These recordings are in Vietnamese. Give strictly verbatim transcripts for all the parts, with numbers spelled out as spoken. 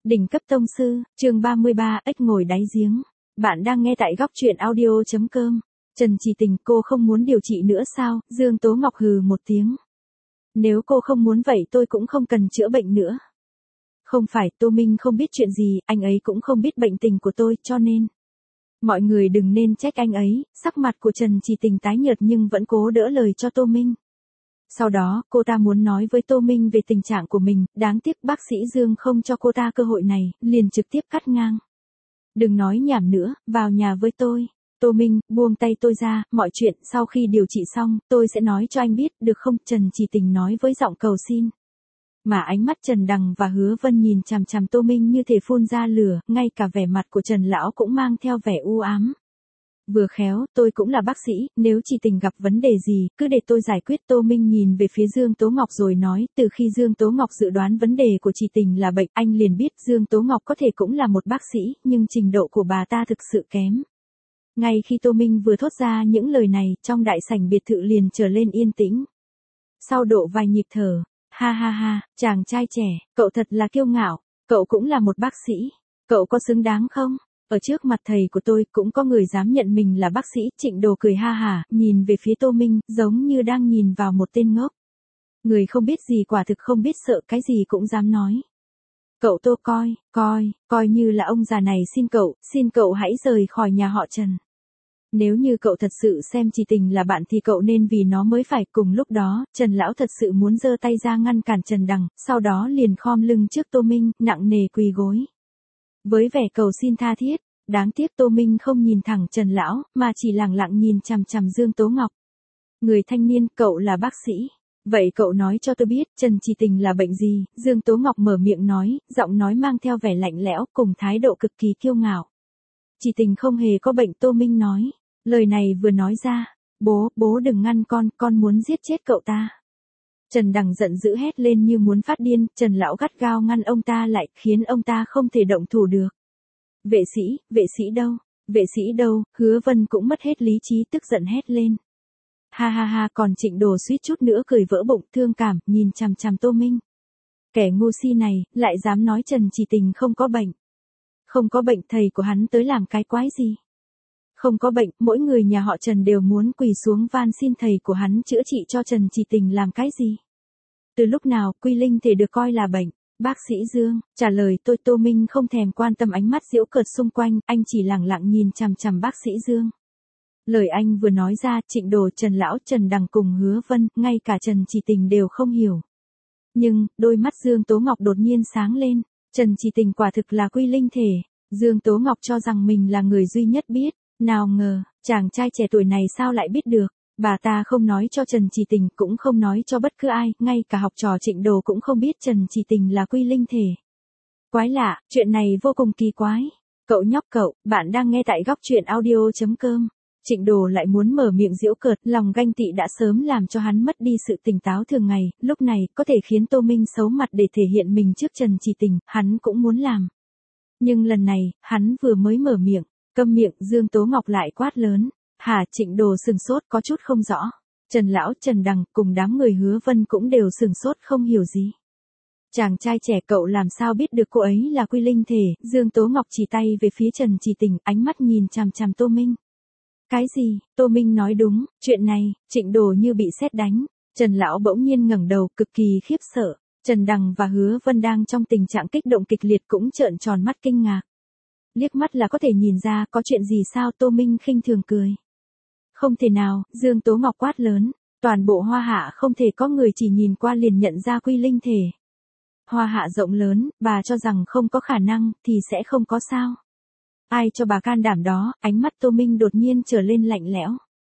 Đỉnh cấp tông sư, chương ba mươi ba, ếch ngồi đáy giếng. Bạn đang nghe tại góc truyện audio chấm com. Trần Chỉ Tình, cô không muốn điều trị nữa sao? Dương Tố Ngọc hừ một tiếng. Nếu cô không muốn vậy tôi cũng không cần chữa bệnh nữa. Không phải, Tô Minh không biết chuyện gì, anh ấy cũng không biết bệnh tình của tôi, cho nên. Mọi người đừng nên trách anh ấy. Sắc mặt của Trần Chỉ Tình tái nhợt nhưng vẫn cố đỡ lời cho Tô Minh. Sau đó, cô ta muốn nói với Tô Minh về tình trạng của mình, đáng tiếc bác sĩ Dương không cho cô ta cơ hội này, liền trực tiếp cắt ngang. Đừng nói nhảm nữa, vào nhà với tôi. Tô Minh, buông tay tôi ra, mọi chuyện sau khi điều trị xong, tôi sẽ nói cho anh biết, được không? Trần Chỉ Tình nói với giọng cầu xin. Mà ánh mắt Trần Đằng và Hứa Vân nhìn chằm chằm Tô Minh như thể phun ra lửa, ngay cả vẻ mặt của Trần Lão cũng mang theo vẻ u ám. Vừa khéo, tôi cũng là bác sĩ, nếu Chỉ Tình gặp vấn đề gì, cứ để tôi giải quyết. Tô Minh nhìn về phía Dương Tố Ngọc rồi nói, từ khi Dương Tố Ngọc dự đoán vấn đề của Chỉ Tình là bệnh, anh liền biết Dương Tố Ngọc có thể cũng là một bác sĩ, nhưng trình độ của bà ta thực sự kém. Ngay khi Tô Minh vừa thốt ra những lời này, trong đại sảnh biệt thự liền trở lên yên tĩnh. Sau độ vài nhịp thở, ha ha ha, chàng trai trẻ, cậu thật là kiêu ngạo, cậu cũng là một bác sĩ, cậu có xứng đáng không? Ở trước mặt thầy của tôi cũng có người dám nhận mình là bác sĩ. Trịnh Đồ cười ha hả, nhìn về phía Tô Minh, giống như đang nhìn vào một tên ngốc. Người không biết gì quả thực không biết sợ, cái gì cũng dám nói. Cậu Tô coi, coi, coi như là ông già này xin cậu, xin cậu hãy rời khỏi nhà họ Trần. Nếu như cậu thật sự xem Chỉ Tình là bạn thì cậu nên vì nó mới phải. Cùng lúc đó, Trần Lão thật sự muốn giơ tay ra ngăn cản Trần Đằng, sau đó liền khom lưng trước Tô Minh, nặng nề quỳ gối. Với vẻ cầu xin tha thiết, đáng tiếc Tô Minh không nhìn thẳng Trần Lão, mà chỉ lẳng lặng nhìn chằm chằm Dương Tố Ngọc. Người thanh niên, cậu là bác sĩ. Vậy cậu nói cho tôi biết, Trần Chỉ Tình là bệnh gì? Dương Tố Ngọc mở miệng nói, giọng nói mang theo vẻ lạnh lẽo, cùng thái độ cực kỳ kiêu ngạo. Chỉ Tình không hề có bệnh, Tô Minh nói. Lời này vừa nói ra, bố, bố đừng ngăn con, con muốn giết chết cậu ta. Trần Đằng giận dữ hét lên như muốn phát điên, Trần Lão gắt gao ngăn ông ta lại, khiến ông ta không thể động thủ được. Vệ sĩ, vệ sĩ đâu? Vệ sĩ đâu? Hứa Vân cũng mất hết lý trí, tức giận hét lên. Ha ha ha, còn Trịnh Đồ suýt chút nữa cười vỡ bụng, thương cảm, nhìn chằm chằm Tô Minh. Kẻ ngu si này, lại dám nói Trần Chỉ Tình không có bệnh. Không có bệnh, thầy của hắn tới làm cái quái gì? Không có bệnh, mỗi người nhà họ Trần đều muốn quỳ xuống van xin thầy của hắn chữa trị cho Trần Chỉ Tình làm cái gì? Từ lúc nào, quy linh thể được coi là bệnh? Bác sĩ Dương, trả lời tôi. Tô Minh không thèm quan tâm ánh mắt giễu cợt xung quanh, anh chỉ lẳng lặng nhìn chằm chằm bác sĩ Dương. Lời anh vừa nói ra, Trịnh Đồ, Trần Lão, Trần Đằng cùng Hứa Vân, ngay cả Trần Chỉ Tình đều không hiểu. Nhưng, đôi mắt Dương Tố Ngọc đột nhiên sáng lên, Trần Chỉ Tình quả thực là quy linh thể. Dương Tố Ngọc cho rằng mình là người duy nhất biết, nào ngờ, chàng trai trẻ tuổi này sao lại biết được. Bà ta không nói cho Trần Chỉ Tình, cũng không nói cho bất cứ ai, ngay cả học trò Trịnh Đồ cũng không biết Trần Chỉ Tình là quy linh thể. Quái lạ, chuyện này vô cùng kỳ quái. Cậu nhóc cậu, bạn đang nghe tại góc truyện audio chấm com. Trịnh Đồ lại muốn mở miệng giễu cợt, lòng ganh tị đã sớm làm cho hắn mất đi sự tỉnh táo thường ngày, lúc này, có thể khiến Tô Minh xấu mặt để thể hiện mình trước Trần Chỉ Tình, hắn cũng muốn làm. Nhưng lần này, hắn vừa mới mở miệng, câm miệng, Dương Tố Ngọc lại quát lớn. Hả? Trịnh Đồ sừng sốt, có chút không rõ. Trần Lão, Trần Đằng cùng đám người Hứa Vân cũng đều sừng sốt không hiểu gì. Chàng trai trẻ, cậu làm sao biết được cô ấy là quy linh thể? Dương Tố Ngọc chỉ tay về phía Trần Chỉ Tình, ánh mắt nhìn chằm chằm Tô Minh. Cái gì? Tô Minh nói đúng, chuyện này, Trịnh Đồ như bị sét đánh. Trần Lão bỗng nhiên ngẩng đầu, cực kỳ khiếp sợ. Trần Đằng và Hứa Vân đang trong tình trạng kích động kịch liệt cũng trợn tròn mắt kinh ngạc. Liếc mắt là có thể nhìn ra, có chuyện gì sao? Tô Minh khinh thường cười. Không thể nào, Dương Tố Ngọc quát lớn, toàn bộ Hoa Hạ không thể có người chỉ nhìn qua liền nhận ra quy linh thể. Hoa Hạ rộng lớn, bà cho rằng không có khả năng, thì sẽ không có sao. Ai cho bà can đảm đó? Ánh mắt Tô Minh đột nhiên trở lên lạnh lẽo.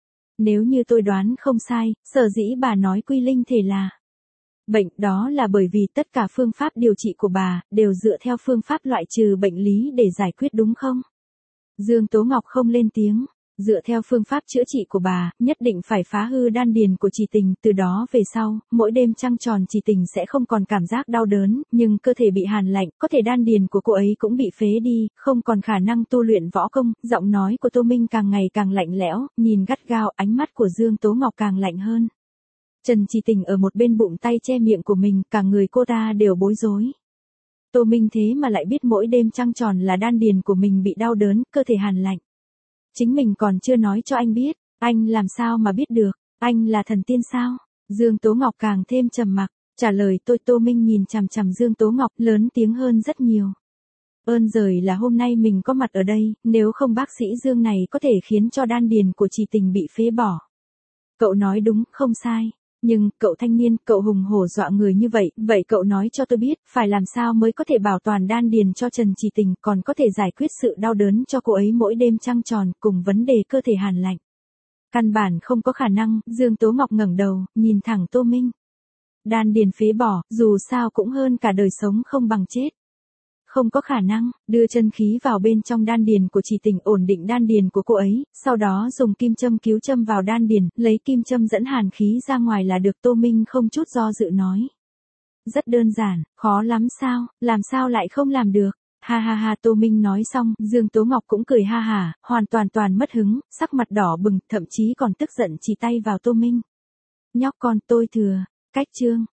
Nếu như tôi đoán không sai, sở dĩ bà nói quy linh thể là bệnh, đó là bởi vì tất cả phương pháp điều trị của bà, đều dựa theo phương pháp loại trừ bệnh lý để giải quyết đúng không? Dương Tố Ngọc không lên tiếng. Dựa theo phương pháp chữa trị của bà, nhất định phải phá hư đan điền của Chỉ Tình, từ đó về sau, mỗi đêm trăng tròn Chỉ Tình sẽ không còn cảm giác đau đớn, nhưng cơ thể bị hàn lạnh, có thể đan điền của cô ấy cũng bị phế đi, không còn khả năng tu luyện võ công. Giọng nói của Tô Minh càng ngày càng lạnh lẽo, nhìn gắt gao, ánh mắt của Dương Tố Ngọc càng lạnh hơn. Trần Chỉ Tình ở một bên bụng tay che miệng của mình, cả người cô ta đều bối rối. Tô Minh thế mà lại biết mỗi đêm trăng tròn là đan điền của mình bị đau đớn, cơ thể hàn lạnh. Chính mình còn chưa nói cho anh biết, anh làm sao mà biết được, anh là thần tiên sao? Dương Tố Ngọc càng thêm trầm mặc, trả lời tôi. Tô Minh nhìn chằm chằm Dương Tố Ngọc lớn tiếng hơn rất nhiều. Ơn giời là hôm nay mình có mặt ở đây, nếu không bác sĩ Dương này có thể khiến cho đan điền của chị Tình bị phế bỏ. Cậu nói đúng, không sai. Nhưng, cậu thanh niên, cậu hùng hổ dọa người như vậy, vậy cậu nói cho tôi biết, phải làm sao mới có thể bảo toàn đan điền cho Trần Chỉ Tình, còn có thể giải quyết sự đau đớn cho cô ấy mỗi đêm trăng tròn, cùng vấn đề cơ thể hàn lạnh. Căn bản không có khả năng. Dương Tố Ngọc ngẩng đầu, nhìn thẳng Tô Minh. Đan điền phế bỏ, dù sao cũng hơn cả đời sống không bằng chết. Không có khả năng. Đưa chân khí vào bên trong đan điền của Chỉ Tình, ổn định đan điền của cô ấy, sau đó dùng kim châm cứu châm vào đan điền, lấy kim châm dẫn hàn khí ra ngoài là được. Tô Minh không chút do dự nói. Rất đơn giản, khó lắm sao, làm sao lại không làm được. Ha ha ha. Tô Minh nói xong, Dương Tố Ngọc cũng cười ha hả, hoàn toàn toàn mất hứng, sắc mặt đỏ bừng, thậm chí còn tức giận chỉ tay vào Tô Minh. Nhóc con, tôi thừa. Cách chương